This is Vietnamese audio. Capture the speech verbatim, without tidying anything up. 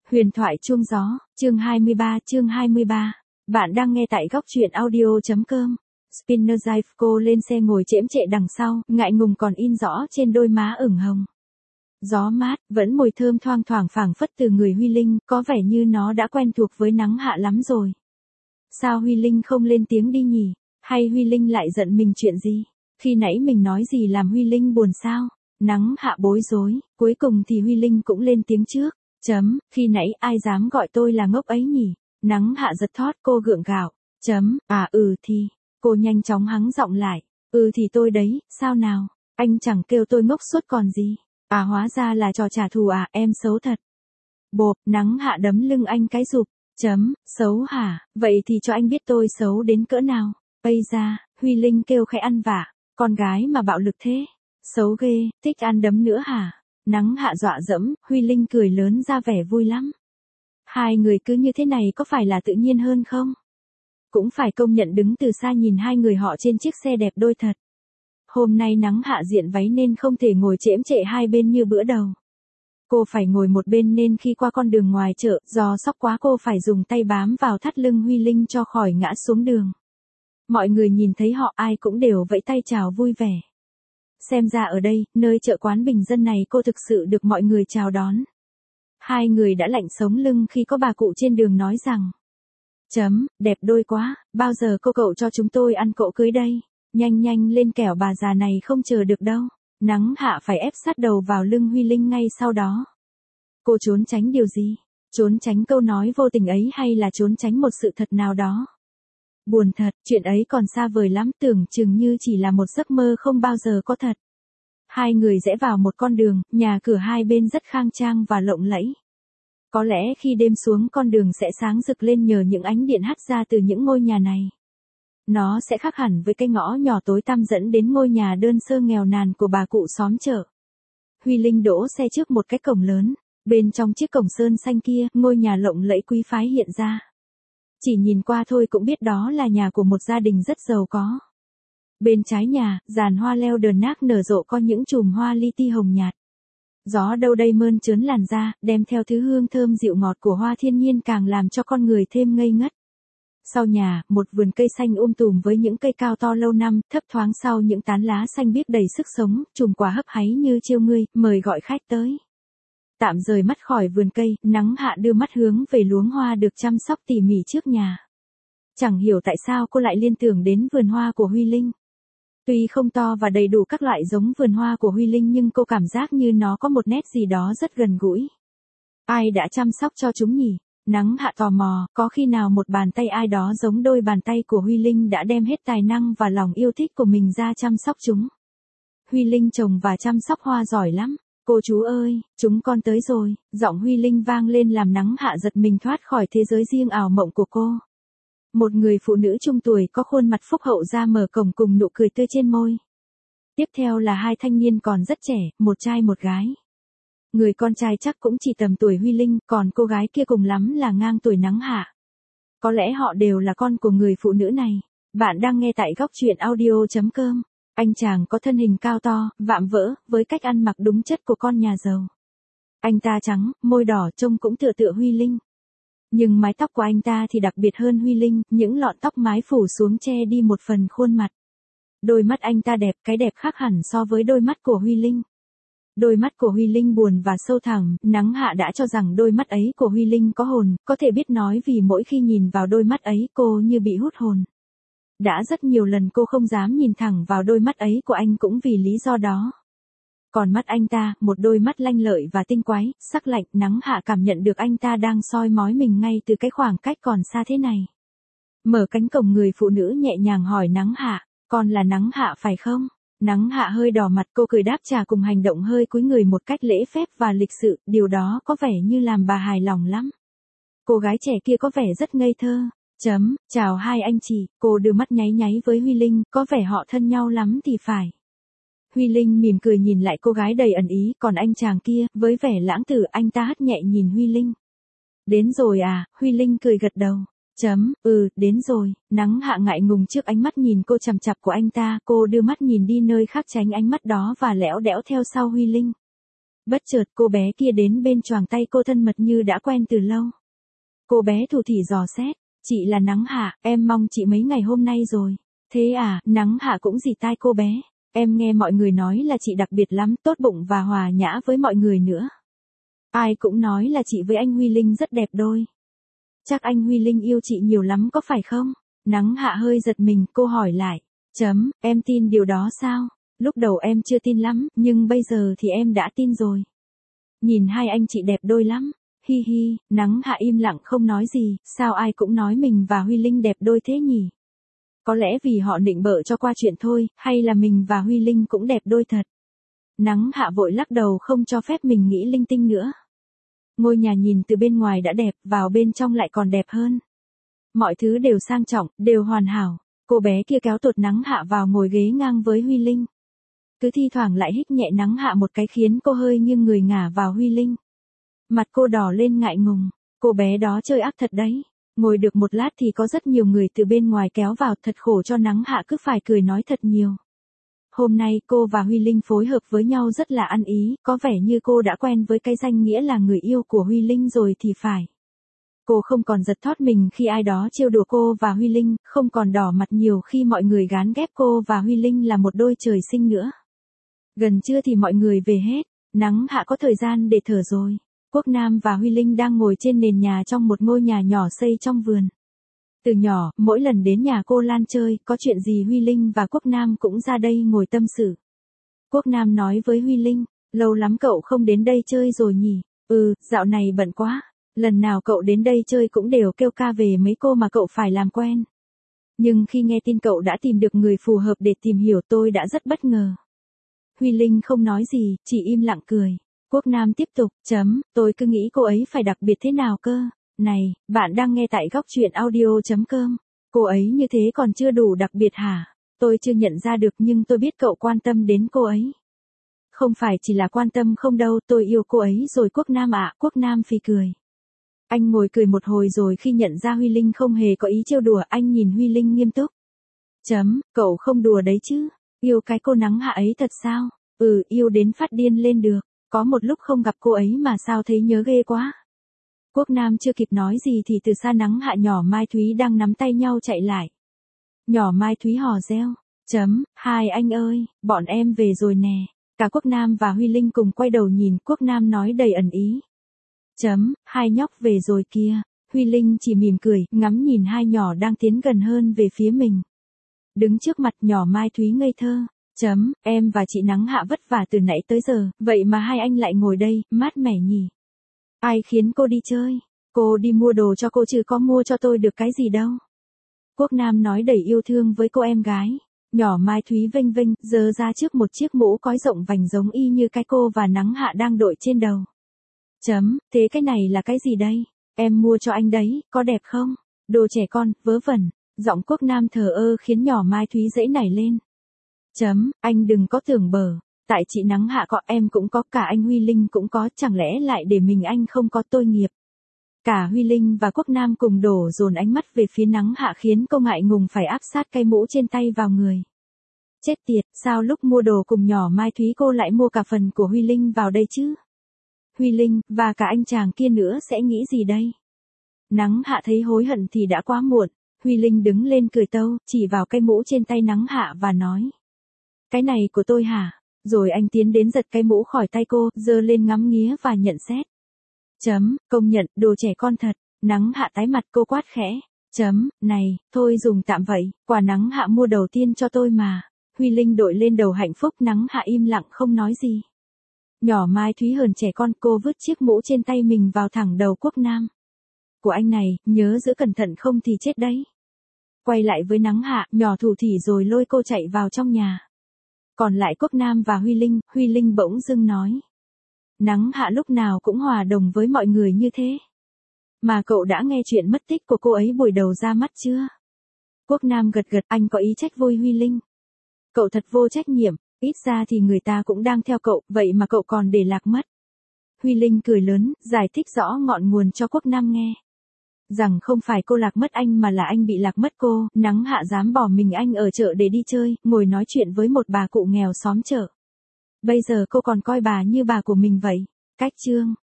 Huyền thoại chuông gió, chương hai mươi ba, chương hai mươi ba. Bạn đang nghe tại góc truyện audio chấm com. Spinner Dive cô lên xe ngồi chễm chệ đằng sau, ngại ngùng còn in rõ trên đôi má ửng hồng. Gió mát, vẫn mùi thơm thoang thoảng phảng phất từ người Huy Linh, có vẻ như nó đã quen thuộc với nắng hạ lắm rồi. Sao Huy Linh không lên tiếng đi nhỉ? Hay Huy Linh lại giận mình chuyện gì? Khi nãy mình nói gì làm Huy Linh buồn sao? Nắng hạ bối rối, cuối cùng thì Huy Linh cũng lên tiếng trước. Chấm, khi nãy ai dám gọi tôi là ngốc ấy nhỉ? Nắng hạ giật thót cô gượng gạo. Chấm, à ừ thì. Cô nhanh chóng hắng giọng lại. Ừ thì tôi đấy, sao nào? Anh chẳng kêu tôi ngốc suốt còn gì. À hóa ra là trò trả thù à, em xấu thật. Bộp, nắng hạ đấm lưng anh cái rụp. Chấm, xấu hả? Vậy thì cho anh biết tôi xấu đến cỡ nào. Bây ra, Huy Linh kêu khẽ ăn vạ. Con gái mà bạo lực thế. Xấu ghê, thích ăn đấm nữa hả? Nắng hạ dọa dẫm, Huy Linh cười lớn ra vẻ vui lắm. Hai người cứ như thế này có phải là tự nhiên hơn không? Cũng phải công nhận đứng từ xa nhìn hai người họ trên chiếc xe đẹp đôi thật. Hôm nay nắng hạ diện váy nên không thể ngồi chễm chệ hai bên như bữa đầu. Cô phải ngồi một bên nên khi qua con đường ngoài chợ, do sốc quá cô phải dùng tay bám vào thắt lưng Huy Linh cho khỏi ngã xuống đường. Mọi người nhìn thấy họ ai cũng đều vẫy tay chào vui vẻ. Xem ra ở đây, nơi chợ quán bình dân này cô thực sự được mọi người chào đón. Hai người đã lạnh sống lưng khi có bà cụ trên đường nói rằng. Chấm, đẹp đôi quá, bao giờ cô cậu cho chúng tôi ăn cỗ cưới đây? Nhanh nhanh lên kẻo bà già này không chờ được đâu. Nắng hạ phải ép sát đầu vào lưng Huy Linh ngay sau đó. Cô trốn tránh điều gì? Trốn tránh câu nói vô tình ấy hay là trốn tránh một sự thật nào đó? Buồn thật, chuyện ấy còn xa vời lắm, tưởng chừng như chỉ là một giấc mơ không bao giờ có thật. Hai người rẽ vào một con đường, nhà cửa hai bên rất khang trang và lộng lẫy. Có lẽ khi đêm xuống con đường sẽ sáng rực lên nhờ những ánh điện hắt ra từ những ngôi nhà này. Nó sẽ khác hẳn với cái ngõ nhỏ tối tăm dẫn đến ngôi nhà đơn sơ nghèo nàn của bà cụ xóm chợ. Huy Linh đỗ xe trước một cái cổng lớn, bên trong chiếc cổng sơn xanh kia, ngôi nhà lộng lẫy quý phái hiện ra. Chỉ nhìn qua thôi cũng biết đó là nhà của một gia đình rất giàu có. Bên trái nhà, giàn hoa leo đờn nác nở rộ có những chùm hoa li ti hồng nhạt. Gió đâu đây mơn trớn làn da, đem theo thứ hương thơm dịu ngọt của hoa thiên nhiên càng làm cho con người thêm ngây ngất. Sau nhà, một vườn cây xanh um tùm với những cây cao to lâu năm, thấp thoáng sau những tán lá xanh biếc đầy sức sống, chùm quả hấp háy như chiêu ngươi, mời gọi khách tới. Tạm rời mắt khỏi vườn cây, nắng hạ đưa mắt hướng về luống hoa được chăm sóc tỉ mỉ trước nhà. Chẳng hiểu tại sao cô lại liên tưởng đến vườn hoa của Huy Linh. Tuy không to và đầy đủ các loại giống vườn hoa của Huy Linh nhưng cô cảm giác như nó có một nét gì đó rất gần gũi. Ai đã chăm sóc cho chúng nhỉ? Nắng hạ tò mò, có khi nào một bàn tay ai đó giống đôi bàn tay của Huy Linh đã đem hết tài năng và lòng yêu thích của mình ra chăm sóc chúng. Huy Linh trồng và chăm sóc hoa giỏi lắm. Cô chú ơi, chúng con tới rồi, giọng Huy Linh vang lên làm nắng hạ giật mình thoát khỏi thế giới riêng ảo mộng của cô. Một người phụ nữ trung tuổi có khuôn mặt phúc hậu ra mở cổng cùng nụ cười tươi trên môi. Tiếp theo là hai thanh niên còn rất trẻ, một trai một gái. Người con trai chắc cũng chỉ tầm tuổi Huy Linh, còn cô gái kia cùng lắm là ngang tuổi nắng hạ. Có lẽ họ đều là con của người phụ nữ này. Bạn đang nghe tại góc truyện audio chấm com. Anh chàng có thân hình cao to, vạm vỡ, với cách ăn mặc đúng chất của con nhà giàu. Anh ta trắng, môi đỏ trông cũng tựa tựa Huy Linh. Nhưng mái tóc của anh ta thì đặc biệt hơn Huy Linh, những lọn tóc mái phủ xuống che đi một phần khuôn mặt. Đôi mắt anh ta đẹp, cái đẹp khác hẳn so với đôi mắt của Huy Linh. Đôi mắt của Huy Linh buồn và sâu thẳm, nắng hạ đã cho rằng đôi mắt ấy của Huy Linh có hồn, có thể biết nói vì mỗi khi nhìn vào đôi mắt ấy cô như bị hút hồn. Đã rất nhiều lần cô không dám nhìn thẳng vào đôi mắt ấy của anh cũng vì lý do đó. Còn mắt anh ta, một đôi mắt lanh lợi và tinh quái, sắc lạnh, nắng hạ cảm nhận được anh ta đang soi mói mình ngay từ cái khoảng cách còn xa thế này. Mở cánh cổng người phụ nữ nhẹ nhàng hỏi nắng hạ, con là nắng hạ phải không? Nắng hạ hơi đỏ mặt cô cười đáp trả cùng hành động hơi cúi người một cách lễ phép và lịch sự, điều đó có vẻ như làm bà hài lòng lắm. Cô gái trẻ kia có vẻ rất ngây thơ. Chấm, chào hai anh chị, cô đưa mắt nháy nháy với Huy Linh, có vẻ họ thân nhau lắm thì phải. Huy Linh mỉm cười nhìn lại cô gái đầy ẩn ý, còn anh chàng kia, với vẻ lãng tử anh ta hất nhẹ nhìn Huy Linh. Đến rồi à, Huy Linh cười gật đầu. Chấm, ừ, đến rồi, nắng hạ ngại ngùng trước ánh mắt nhìn cô chằm chặp của anh ta, cô đưa mắt nhìn đi nơi khác tránh ánh mắt đó và lẽo đẽo theo sau Huy Linh. Bất chợt cô bé kia đến bên choàng tay cô thân mật như đã quen từ lâu. Cô bé thủ thỉ dò xét, chị là Nắng Hạ, em mong chị mấy ngày hôm nay rồi. Thế à, Nắng Hạ cũng dì tai cô bé. Em nghe mọi người nói là chị đặc biệt lắm, tốt bụng và hòa nhã với mọi người nữa. Ai cũng nói là chị với anh Huy Linh rất đẹp đôi. Chắc anh Huy Linh yêu chị nhiều lắm có phải không? Nắng Hạ hơi giật mình, cô hỏi lại. Chấm, em tin điều đó sao? Lúc đầu em chưa tin lắm, nhưng bây giờ thì em đã tin rồi. Nhìn hai anh chị đẹp đôi lắm. Hi hi, Nắng Hạ im lặng không nói gì, sao ai cũng nói mình và Huy Linh đẹp đôi thế nhỉ? Có lẽ vì họ nịnh bợ cho qua chuyện thôi, hay là mình và Huy Linh cũng đẹp đôi thật? Nắng Hạ vội lắc đầu không cho phép mình nghĩ linh tinh nữa. Ngôi nhà nhìn từ bên ngoài đã đẹp, vào bên trong lại còn đẹp hơn. Mọi thứ đều sang trọng, đều hoàn hảo. Cô bé kia kéo tuột Nắng Hạ vào ngồi ghế ngang với Huy Linh. Cứ thi thoảng lại hít nhẹ Nắng Hạ một cái khiến cô hơi nghiêng người ngả vào Huy Linh. Mặt cô đỏ lên ngại ngùng. Cô bé đó chơi ác thật đấy. Ngồi được một lát thì có rất nhiều người từ bên ngoài kéo vào, thật khổ cho Nắng Hạ cứ phải cười nói thật nhiều. Hôm nay cô và Huy Linh phối hợp với nhau rất là ăn ý, có vẻ như cô đã quen với cái danh nghĩa là người yêu của Huy Linh rồi thì phải. Cô không còn giật thót mình khi ai đó trêu đùa cô và Huy Linh, không còn đỏ mặt nhiều khi mọi người gán ghép cô và Huy Linh là một đôi trời sinh nữa. Gần trưa thì mọi người về hết, Nắng Hạ có thời gian để thở rồi. Quốc Nam và Huy Linh đang ngồi trên nền nhà trong một ngôi nhà nhỏ xây trong vườn. Từ nhỏ, mỗi lần đến nhà cô Lan chơi, có chuyện gì Huy Linh và Quốc Nam cũng ra đây ngồi tâm sự. Quốc Nam nói với Huy Linh, lâu lắm cậu không đến đây chơi rồi nhỉ? Ừ, dạo này bận quá. Lần nào cậu đến đây chơi cũng đều kêu ca về mấy cô mà cậu phải làm quen. Nhưng khi nghe tin cậu đã tìm được người phù hợp để tìm hiểu tôi đã rất bất ngờ. Huy Linh không nói gì, chỉ im lặng cười. Quốc Nam tiếp tục, chấm, tôi cứ nghĩ cô ấy phải đặc biệt thế nào cơ. Này, bạn đang nghe tại góc truyện audio.com. Cô ấy như thế còn chưa đủ đặc biệt hả? Tôi chưa nhận ra được nhưng tôi biết cậu quan tâm đến cô ấy. Không phải chỉ là quan tâm không đâu, tôi yêu cô ấy rồi Quốc Nam ạ. Quốc Nam phì cười. Anh ngồi cười một hồi rồi khi nhận ra Huy Linh không hề có ý trêu đùa, anh nhìn Huy Linh nghiêm túc. Chấm, cậu không đùa đấy chứ? Yêu cái cô Nắng Hạ ấy thật sao? Ừ, yêu đến phát điên lên được. Có một lúc không gặp cô ấy mà sao thấy nhớ ghê quá. Quốc Nam chưa kịp nói gì thì từ xa Nắng Hạ nhỏ Mai Thúy đang nắm tay nhau chạy lại. Nhỏ Mai Thúy hò reo. Chấm, hai anh ơi, bọn em về rồi nè. Cả Quốc Nam và Huy Linh cùng quay đầu nhìn, Quốc Nam nói đầy ẩn ý. Chấm, hai nhóc về rồi kia. Huy Linh chỉ mỉm cười, ngắm nhìn hai nhỏ đang tiến gần hơn về phía mình. Đứng trước mặt nhỏ Mai Thúy ngây thơ. Chấm, em và chị Nắng Hạ vất vả từ nãy tới giờ, vậy mà hai anh lại ngồi đây, mát mẻ nhỉ. Ai khiến cô đi chơi? Cô đi mua đồ cho cô chứ có mua cho tôi được cái gì đâu. Quốc Nam nói đầy yêu thương với cô em gái. Nhỏ Mai Thúy vênh vênh, giơ ra trước một chiếc mũ cói rộng vành giống y như cái cô và Nắng Hạ đang đội trên đầu. Chấm, thế cái này là cái gì đây? Em mua cho anh đấy, có đẹp không? Đồ trẻ con, vớ vẩn. Giọng Quốc Nam thờ ơ khiến nhỏ Mai Thúy dãy nảy lên. Chấm, anh đừng có tưởng bở. Tại chị Nắng Hạ có, em cũng có, cả anh Huy Linh cũng có, chẳng lẽ lại để mình anh không có, tôi nghiệp. Cả Huy Linh và Quốc Nam cùng đổ dồn ánh mắt về phía Nắng Hạ khiến cô ngại ngùng phải áp sát cây mũ trên tay vào người. Chết tiệt, sao lúc mua đồ cùng nhỏ Mai Thúy cô lại mua cả phần của Huy Linh vào đây chứ? Huy Linh, và cả anh chàng kia nữa sẽ nghĩ gì đây? Nắng Hạ thấy hối hận thì đã quá muộn. Huy Linh đứng lên cười tâu, chỉ vào cây mũ trên tay Nắng Hạ và nói. Cái này của tôi hả? Rồi anh tiến đến giật cái mũ khỏi tay cô, giơ lên ngắm nghía và nhận xét. Chấm, công nhận, đồ trẻ con thật. Nắng Hạ tái mặt, cô quát khẽ. Chấm, này, thôi dùng tạm vậy, quà Nắng Hạ mua đầu tiên cho tôi mà. Huy Linh đội lên đầu hạnh phúc, Nắng Hạ im lặng không nói gì. Nhỏ Mai Thúy hờn trẻ con, cô vứt chiếc mũ trên tay mình vào thẳng đầu Quốc Nam. Của anh này, nhớ giữ cẩn thận không thì chết đấy. Quay lại với Nắng Hạ, nhỏ thủ thỉ rồi lôi cô chạy vào trong nhà. Còn lại Quốc Nam và Huy Linh, Huy Linh bỗng dưng nói. Nắng Hạ lúc nào cũng hòa đồng với mọi người như thế. Mà cậu đã nghe chuyện mất tích của cô ấy buổi đầu ra mắt chưa? Quốc Nam gật gật, anh có ý trách vôi Huy Linh. Cậu thật vô trách nhiệm, ít ra thì người ta cũng đang theo cậu, vậy mà cậu còn để lạc mất. Huy Linh cười lớn, giải thích rõ ngọn nguồn cho Quốc Nam nghe. Rằng không phải cô lạc mất anh mà là anh bị lạc mất cô, Nắng Hạ dám bỏ mình anh ở chợ để đi chơi, ngồi nói chuyện với một bà cụ nghèo xóm chợ. Bây giờ cô còn coi bà như bà của mình vậy. Cách chương